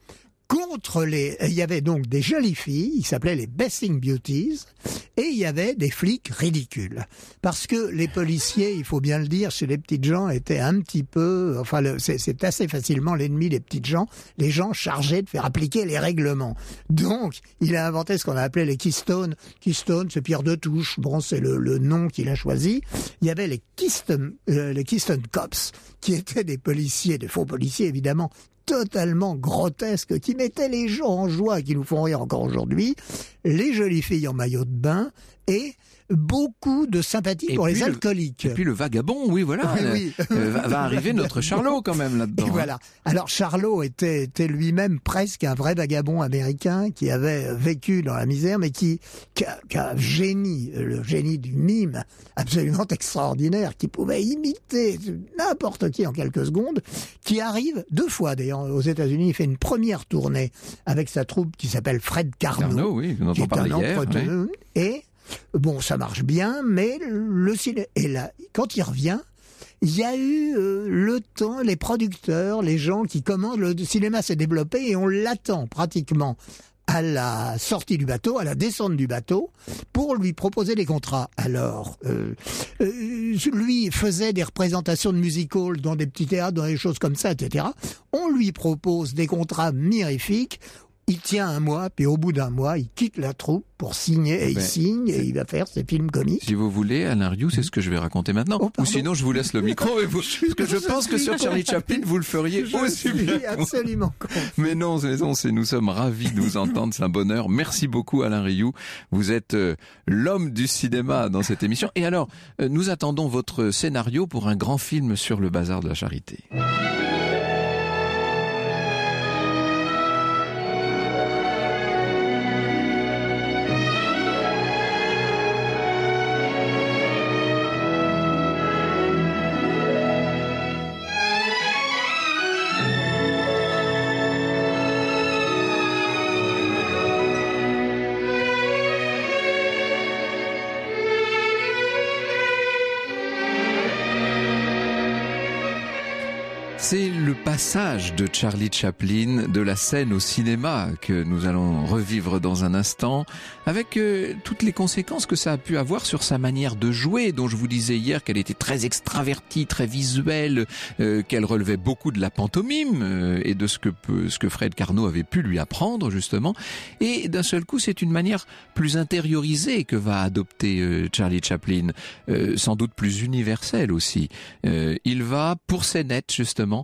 il y avait donc des jolies filles, ils s'appelaient les Bathing Beauties, et il y avait des flics ridicules. Parce que les policiers, il faut bien le dire, chez les petites gens, étaient un petit peu, c'est assez facilement l'ennemi des petites gens, les gens chargés de faire appliquer les règlements. Donc, il a inventé ce qu'on a appelé les Keystone. Keystone, c'est Pierre de Touche, bon, c'est le nom qu'il a choisi. Il y avait les Keystone Cops, qui étaient des policiers, des faux policiers évidemment, totalement grotesques, qui mettaient les gens en joie, qui nous font rire encore aujourd'hui, les jolies filles en maillot de bain, et beaucoup de sympathie pour les alcooliques. Et puis le vagabond, oui, voilà. Va arriver notre Charlot quand même là-dedans. Et voilà. Alors Charlot était lui-même presque un vrai vagabond américain qui avait vécu dans la misère, mais qui a le génie du mime absolument extraordinaire, qui pouvait imiter n'importe qui en quelques secondes, qui arrive 2 fois d'ailleurs aux États-Unis. Il fait une première tournée avec sa troupe qui s'appelle Fred Carnot, oui, on entend parler hier, et bon, ça marche bien, mais le cinéma. Et là, quand il revient, il y a eu le temps, les producteurs, les gens qui commandent, le cinéma s'est développé et on l'attend pratiquement à la sortie du bateau, à la descente du bateau, pour lui proposer des contrats. Alors, lui faisait des représentations de music-hall dans des petits théâtres, dans des choses comme ça, etc. On lui propose des contrats mirifiques. Il tient un mois, puis au bout d'un mois, il quitte la troupe pour signer, et il signe, et il va faire ses films comiques. Si vous voulez, Alain Rioux, c'est ce que je vais raconter maintenant. Ou sinon, je vous laisse le micro. Parce que je pense que sur Charlie Chaplin, vous le feriez aussi bien. Absolument. Mais non, nous sommes ravis de vous entendre, c'est un bonheur. Merci beaucoup, Alain Rioux. Vous êtes l'homme du cinéma dans cette émission. Et alors, nous attendons votre scénario pour un grand film sur le bazar de la Charité. C'est le passage de Charlie Chaplin de la scène au cinéma que nous allons revivre dans un instant, avec toutes les conséquences que ça a pu avoir sur sa manière de jouer, dont je vous disais hier qu'elle était très extravertie, très visuelle, qu'elle relevait beaucoup de la pantomime et de ce que Fred Carnot avait pu lui apprendre justement. Et d'un seul coup, c'est une manière plus intériorisée que va adopter Charlie Chaplin, sans doute plus universelle aussi. Il va, pour scénette justement,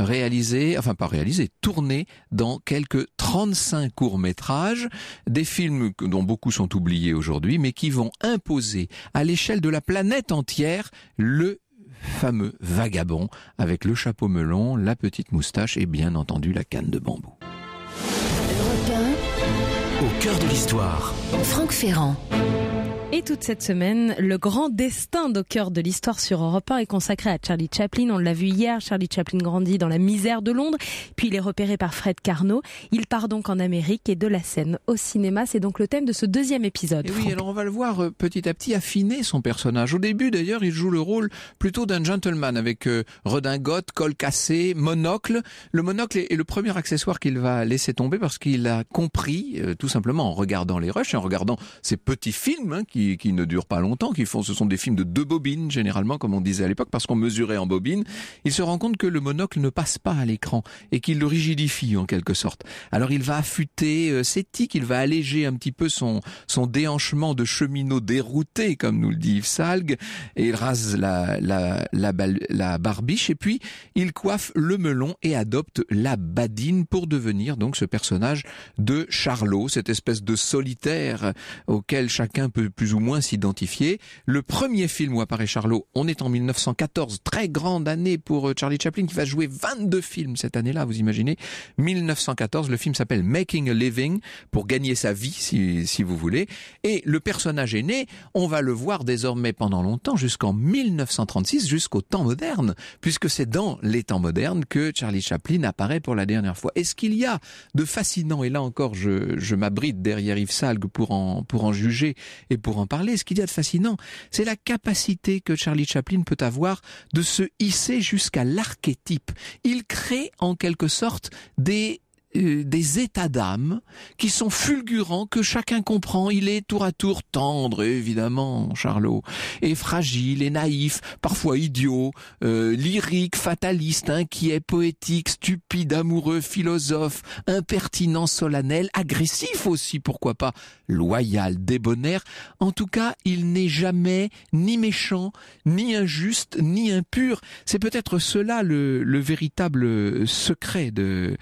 tourner dans quelques 35 courts-métrages, des films dont beaucoup sont oubliés aujourd'hui, mais qui vont imposer à l'échelle de la planète entière le fameux vagabond avec le chapeau melon, la petite moustache et bien entendu la canne de bambou. Au cœur de l'histoire. Franck Ferrand. Et toute cette semaine, le grand destin d'Au cœur de l'histoire sur Europe 1 est consacré à Charlie Chaplin. On l'a vu hier, Charlie Chaplin grandit dans la misère de Londres, puis il est repéré par Fred Carnot. Il part donc en Amérique et de la scène au cinéma. C'est donc le thème de ce deuxième épisode. Et oui, alors on va le voir petit à petit affiner son personnage. Au début d'ailleurs, il joue le rôle plutôt d'un gentleman avec redingote, col cassé, monocle. Le monocle est le premier accessoire qu'il va laisser tomber parce qu'il a compris, tout simplement en regardant les rushs, en regardant ces petits films qui ne durent pas longtemps, ce sont des films de 2 bobines généralement, comme on disait à l'époque, parce qu'on mesurait en bobines. Il se rend compte que le monocle ne passe pas à l'écran et qu'il le rigidifie en quelque sorte. Alors il va affûter ses tics, il va alléger un petit peu son déhanchement de cheminot dérouté, comme nous le dit Yves Salgue, et il rase la barbiche, et puis il coiffe le melon et adopte la badine pour devenir donc ce personnage de Charlot, cette espèce de solitaire auquel chacun peut plus ou moins s'identifier. Le premier film où apparaît Charlot, on est en 1914, très grande année pour Charlie Chaplin qui va jouer 22 films cette année-là, vous imaginez. 1914, le film s'appelle Making a Living, pour gagner sa vie si vous voulez. Et le personnage est né, on va le voir désormais pendant longtemps, jusqu'en 1936, jusqu'au temps moderne, puisque c'est dans les temps modernes que Charlie Chaplin apparaît pour la dernière fois. Et ce qu'il y a de fascinant, et là encore je m'abrite derrière Yves Salgue pour en juger et pour en parler, ce qu'il y a de fascinant, c'est la capacité que Charlie Chaplin peut avoir de se hisser jusqu'à l'archétype. Il crée en quelque sorte des états d'âme qui sont fulgurants, que chacun comprend. Il est tour à tour tendre, évidemment, Charlot, et fragile, et naïf, parfois idiot, lyrique, fataliste, inquiet, poétique, stupide, amoureux, philosophe, impertinent, solennel, agressif aussi, pourquoi pas, loyal, débonnaire. En tout cas, il n'est jamais ni méchant, ni injuste, ni impur. C'est peut-être cela le véritable secret de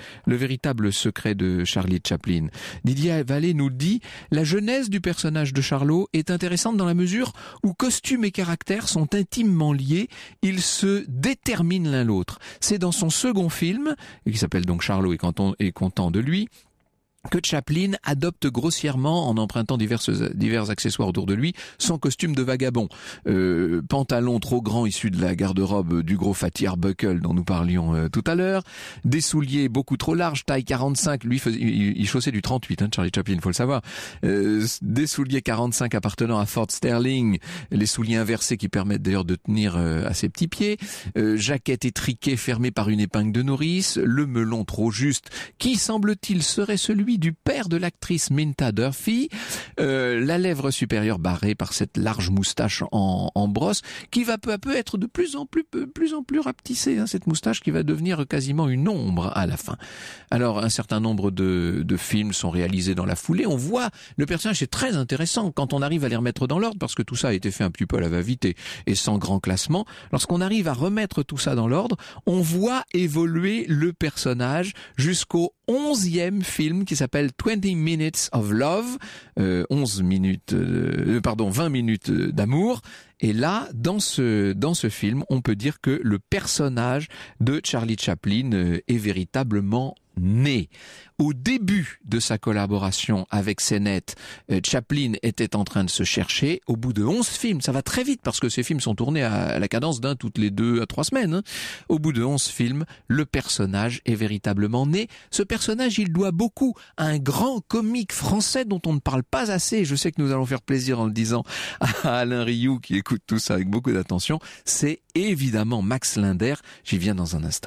Charlie Chaplin. Didier Vallée nous dit, la genèse du personnage de Charlot est intéressante dans la mesure où costume et caractère sont intimement liés, ils se déterminent l'un l'autre. C'est dans son second film, qui s'appelle donc Charlot est content de lui, que Chaplin adopte grossièrement, en empruntant divers accessoires autour de lui, son costume de vagabond. Pantalon trop grand issu de la garde-robe du gros Fatty Arbuckle dont nous parlions tout à l'heure, des souliers beaucoup trop larges, taille 45, lui il chaussait du 38, Charlie Chaplin, faut le savoir. Des souliers 45 appartenant à Ford Sterling, les souliers inversés qui permettent d'ailleurs de tenir à ses petits pieds, jaquette étriquée fermée par une épingle de nourrice, le melon trop juste, qui semble-t-il serait celui celui du père de l'actrice Minta Durfee, la lèvre supérieure barrée par cette large moustache en brosse, qui va peu à peu être de plus en plus rapetissée, hein, cette moustache qui va devenir quasiment une ombre à la fin. Alors, un certain nombre de films sont réalisés dans la foulée. On voit le personnage, c'est très intéressant quand on arrive à les remettre dans l'ordre, parce que tout ça a été fait un petit peu à la va-vite et sans grand classement. Lorsqu'on arrive à remettre tout ça dans l'ordre, on voit évoluer le personnage jusqu'au 11e film qui s'appelle 20 Minutes of Love, 20 minutes d'amour. Et là, dans ce film, on peut dire que le personnage de Charlie Chaplin est véritablement né. Au début de sa collaboration avec CNET, Chaplin était en train de se chercher. Au bout de 11 films, ça va très vite parce que ces films sont tournés à la cadence d'un toutes les 2 à 3 semaines. Hein. Au bout de 11 films, le personnage est véritablement né. Ce personnage, il doit beaucoup à un grand comique français dont on ne parle pas assez. Je sais que nous allons faire plaisir en le disant à Alain Rioux qui écoute tout ça avec beaucoup d'attention. C'est évidemment Max Linder. J'y viens dans un instant.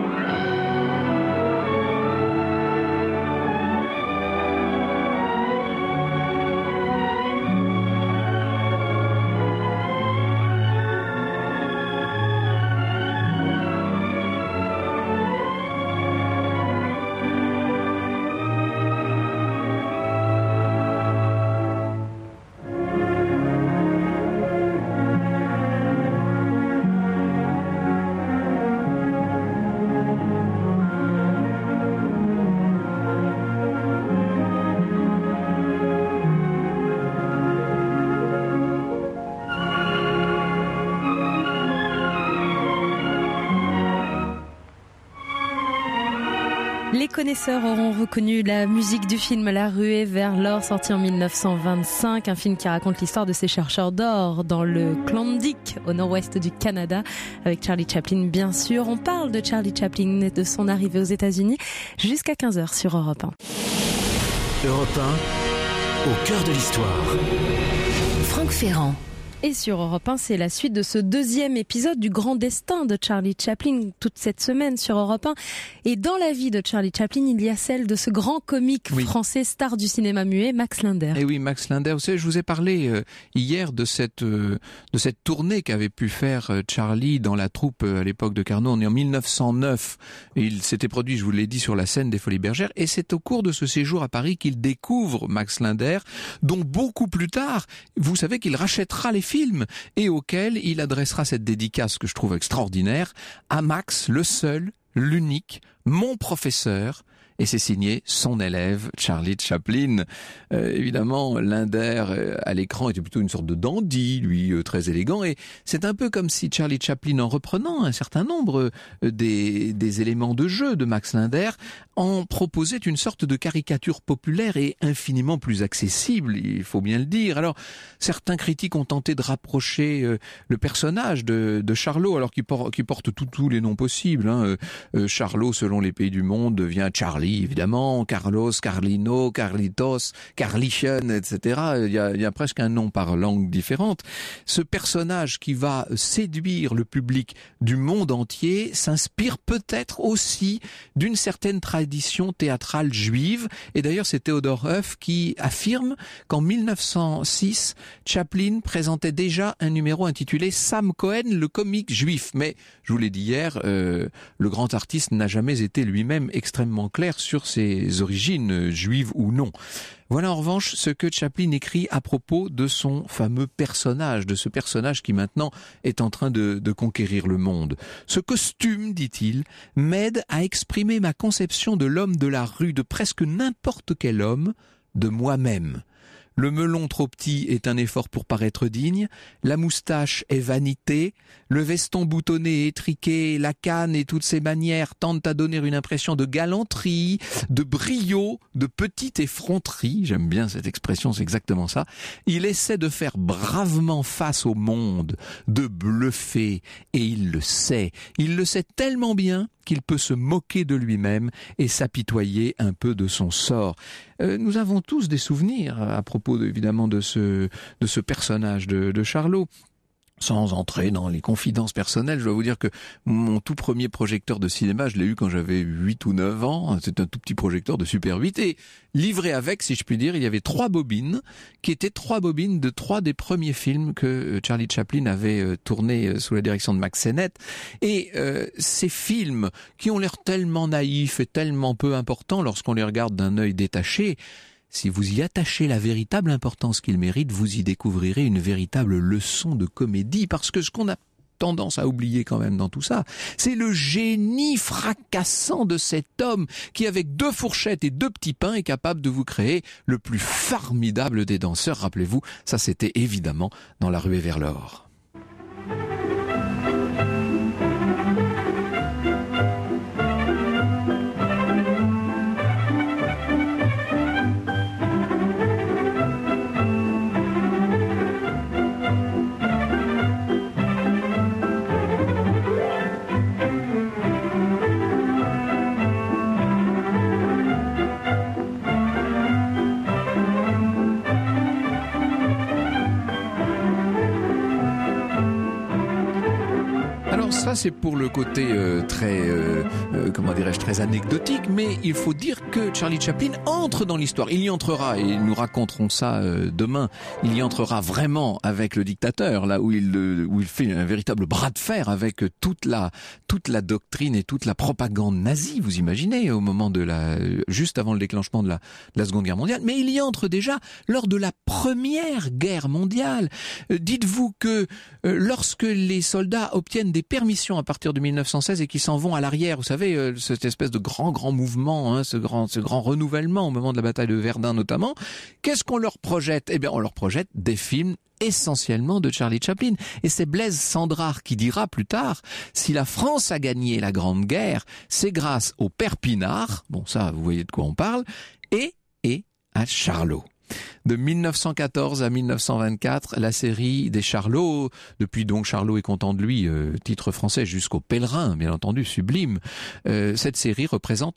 Les connaisseurs auront reconnu la musique du film La ruée vers l'or, sorti en 1925, un film qui raconte l'histoire de ces chercheurs d'or dans le Klondike, au nord-ouest du Canada, avec Charlie Chaplin bien sûr. On parle de Charlie Chaplin et de son arrivée aux États-Unis jusqu'à 15h sur Europe 1. Europe 1, au cœur de l'histoire. Franck Ferrand. Et sur Europe 1, c'est la suite de ce deuxième épisode du grand destin de Charlie Chaplin, toute cette semaine sur Europe 1. Et dans la vie de Charlie Chaplin, il y a celle de ce grand comique français, star du cinéma muet, Max Linder. Et oui, Max Linder. Vous savez, je vous ai parlé hier de cette tournée qu'avait pu faire Charlie dans la troupe à l'époque de Carnot. On est en 1909. Et il s'était produit, je vous l'ai dit, sur la scène des Folies Bergères. Et c'est au cours de ce séjour à Paris qu'il découvre Max Linder, dont beaucoup plus tard, vous savez qu'il rachètera les film et auquel il adressera cette dédicace que je trouve extraordinaire à Max, le seul, l'unique, mon professeur. Et c'est signé son élève, Charlie Chaplin. Évidemment, Linder, à l'écran, était plutôt une sorte de dandy, lui, très élégant. Et c'est un peu comme si Charlie Chaplin, en reprenant un certain nombre des éléments de jeu de Max Linder, en proposait une sorte de caricature populaire et infiniment plus accessible, il faut bien le dire. Alors, certains critiques ont tenté de rapprocher le personnage de Charlot, alors qu'il porte tous les noms possibles. Hein. Charlot, selon les pays du monde, devient Charlie, évidemment, Carlos, Carlino, Carlitos, Carlichen, etc. Il y a presque un nom par langue différente. Ce personnage qui va séduire le public du monde entier s'inspire peut-être aussi d'une certaine tradition théâtrale juive. Et d'ailleurs, c'est Theodor Höff qui affirme qu'en 1906, Chaplin présentait déjà un numéro intitulé Sam Cohen, le comique juif. Mais, je vous l'ai dit hier, le grand artiste n'a jamais été lui-même extrêmement clair sur ses origines juives ou non. Voilà en revanche ce que Chaplin écrit à propos de son fameux personnage, de ce personnage qui maintenant est en train de conquérir le monde. Ce costume, dit-il, m'aide à exprimer ma conception de l'homme de la rue, de presque n'importe quel homme, de moi-même. Le melon trop petit est un effort pour paraître digne, la moustache est vanité, le veston boutonné et étriqué, la canne et toutes ses manières tentent à donner une impression de galanterie, de brio, de petite effronterie. J'aime bien cette expression, c'est exactement ça. Il essaie de faire bravement face au monde, de bluffer, et il le sait. Il le sait tellement bien qu'il peut se moquer de lui-même et s'apitoyer un peu de son sort. Nous avons tous des souvenirs à propos évidemment de ce personnage de Charlot. Sans entrer dans les confidences personnelles, je dois vous dire que mon tout premier projecteur de cinéma, je l'ai eu quand j'avais 8 ou 9 ans. C'est un tout petit projecteur de Super 8 et livré avec, si je puis dire, il y avait 3 bobines qui étaient 3 bobines de 3 des premiers films que Charlie Chaplin avait tournés sous la direction de Max Sennett. Et ces films qui ont l'air tellement naïfs et tellement peu importants lorsqu'on les regarde d'un œil détaché, si vous y attachez la véritable importance qu'ils méritent, vous y découvrirez une véritable leçon de comédie, parce que ce qu'on a tendance à oublier quand même dans tout ça, c'est le génie fracassant de cet homme qui, avec 2 fourchettes et 2 petits pains, est capable de vous créer le plus formidable des danseurs. Rappelez-vous, ça c'était évidemment dans La Ruée vers l'or. Ça, c'est pour le côté très anecdotique, mais il faut dire que Charlie Chaplin entre dans l'histoire. Il y entrera, et nous raconterons ça demain, il y entrera vraiment avec le dictateur, là où il fait un véritable bras de fer avec toute la doctrine et toute la propagande nazie, vous imaginez, au moment juste avant le déclenchement de la Seconde Guerre mondiale. Mais il y entre déjà lors de la Première Guerre mondiale. Dites-vous que lorsque les soldats obtiennent des permissions à partir de 1916 et qui s'en vont à l'arrière, vous savez, cette espèce de grand mouvement, ce grand renouvellement au moment de la bataille de Verdun notamment, qu'est-ce qu'on leur projette ? Eh bien, on leur projette des films essentiellement de Charlie Chaplin. Et c'est Blaise Cendrars qui dira plus tard, si la France a gagné la Grande Guerre, c'est grâce au Père Pinard, bon ça, vous voyez de quoi on parle, et à Charlot. De 1914 à 1924, la série des Charlots, depuis donc Charlot est content de lui, titre français, jusqu'au Pèlerin, bien entendu, sublime. Cette série représente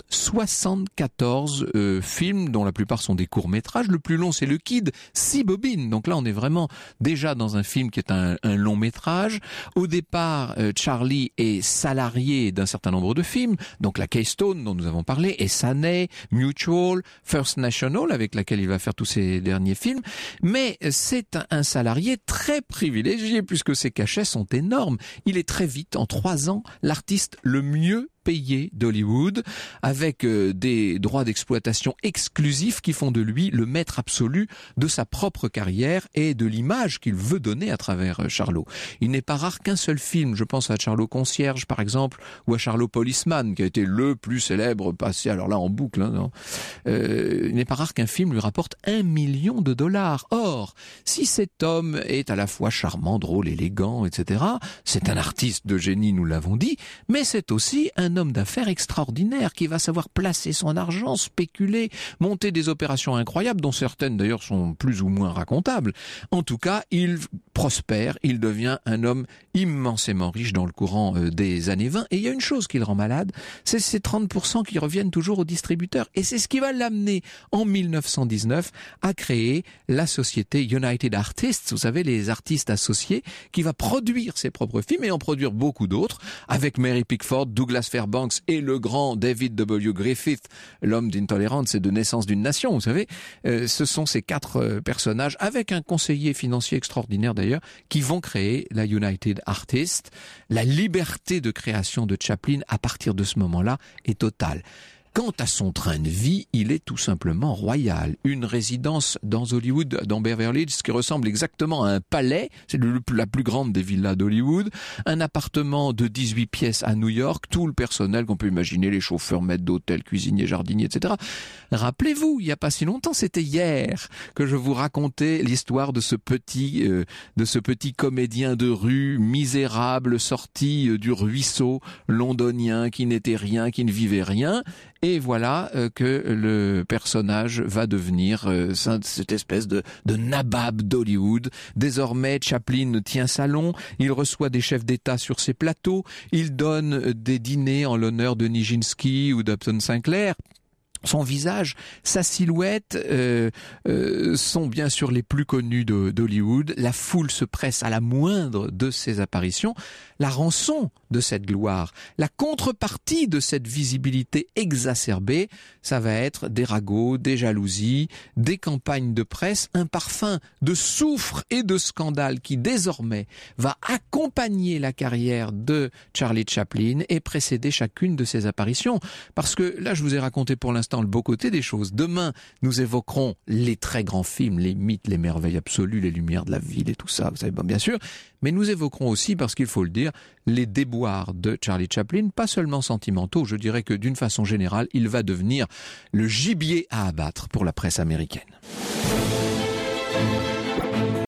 74 films, dont la plupart sont des courts-métrages. Le plus long, c'est Le Kid, 6 bobines. Donc là, on est vraiment déjà dans un film qui est un long-métrage. Au départ, Charlie est salarié d'un certain nombre de films, donc la Keystone, dont nous avons parlé, Essanay, Mutual, First National, avec laquelle il va faire tous ses derniers films, mais c'est un salarié très privilégié puisque ses cachets sont énormes. Il est très vite, en 3 ans, l'artiste le mieux payé d'Hollywood, avec des droits d'exploitation exclusifs qui font de lui le maître absolu de sa propre carrière et de l'image qu'il veut donner à travers Charlot. Il n'est pas rare qu'un seul film, je pense à Charlot Concierge par exemple, ou à Charlot Policeman, qui a été le plus célèbre, passé alors là en boucle, il n'est pas rare qu'un film lui rapporte $1 million. Or, si cet homme est à la fois charmant, drôle, élégant, etc., c'est un artiste de génie, nous l'avons dit, mais c'est aussi un homme d'affaires extraordinaire qui va savoir placer son argent, spéculer, monter des opérations incroyables, dont certaines d'ailleurs sont plus ou moins racontables. En tout cas, il prospère, il devient un homme immensément riche dans le courant des années 20. Et il y a une chose qui le rend malade, c'est ces 30% qui reviennent toujours aux distributeurs. Et c'est ce qui va l'amener en 1919 à créer la société United Artists, vous savez, les artistes associés, qui va produire ses propres films et en produire beaucoup d'autres, avec Mary Pickford, Douglas Fairbanks et le grand David W. Griffith, l'homme d'Intolerance et de Naissance d'une nation, vous savez. Ce sont ces 4 personnages, avec un conseiller financier extraordinaire d'ailleurs, qui vont créer la United Artists. La liberté de création de Chaplin, à partir de ce moment-là, est totale. Quant à son train de vie, il est tout simplement royal. Une résidence dans Hollywood, dans Beverly Hills, qui ressemble exactement à un palais. C'est la plus grande des villas d'Hollywood. Un appartement de 18 pièces à New York. Tout le personnel qu'on peut imaginer, les chauffeurs, maîtres d'hôtel, cuisiniers, jardiniers, etc. Rappelez-vous, il n'y a pas si longtemps, c'était hier, que je vous racontais l'histoire de ce petit comédien de rue, misérable, sorti du ruisseau londonien, qui n'était rien, qui ne vivait rien. Et voilà que le personnage va devenir cette espèce de nabab d'Hollywood. Désormais, Chaplin tient salon, il reçoit des chefs d'État sur ses plateaux, il donne des dîners en l'honneur de Nijinsky ou d'Upton Sinclair. Son visage, sa silhouette sont bien sûr les plus connus d'Hollywood. La foule se presse à la moindre de ses apparitions. La rançon de cette gloire, la contrepartie de cette visibilité exacerbée, ça va être des ragots, des jalousies, des campagnes de presse, un parfum de soufre et de scandale qui désormais va accompagner la carrière de Charlie Chaplin et précéder chacune de ses apparitions. Parce que là, je vous ai raconté pour l'instant le beau côté des choses. Demain, nous évoquerons les très grands films, les mythes, les merveilles absolues, les lumières de la ville et tout ça, vous savez bien sûr. Mais nous évoquerons aussi, parce qu'il faut le dire, les déboires de Charlie Chaplin, pas seulement sentimentaux, je dirais que d'une façon générale, il va devenir le gibier à abattre pour la presse américaine.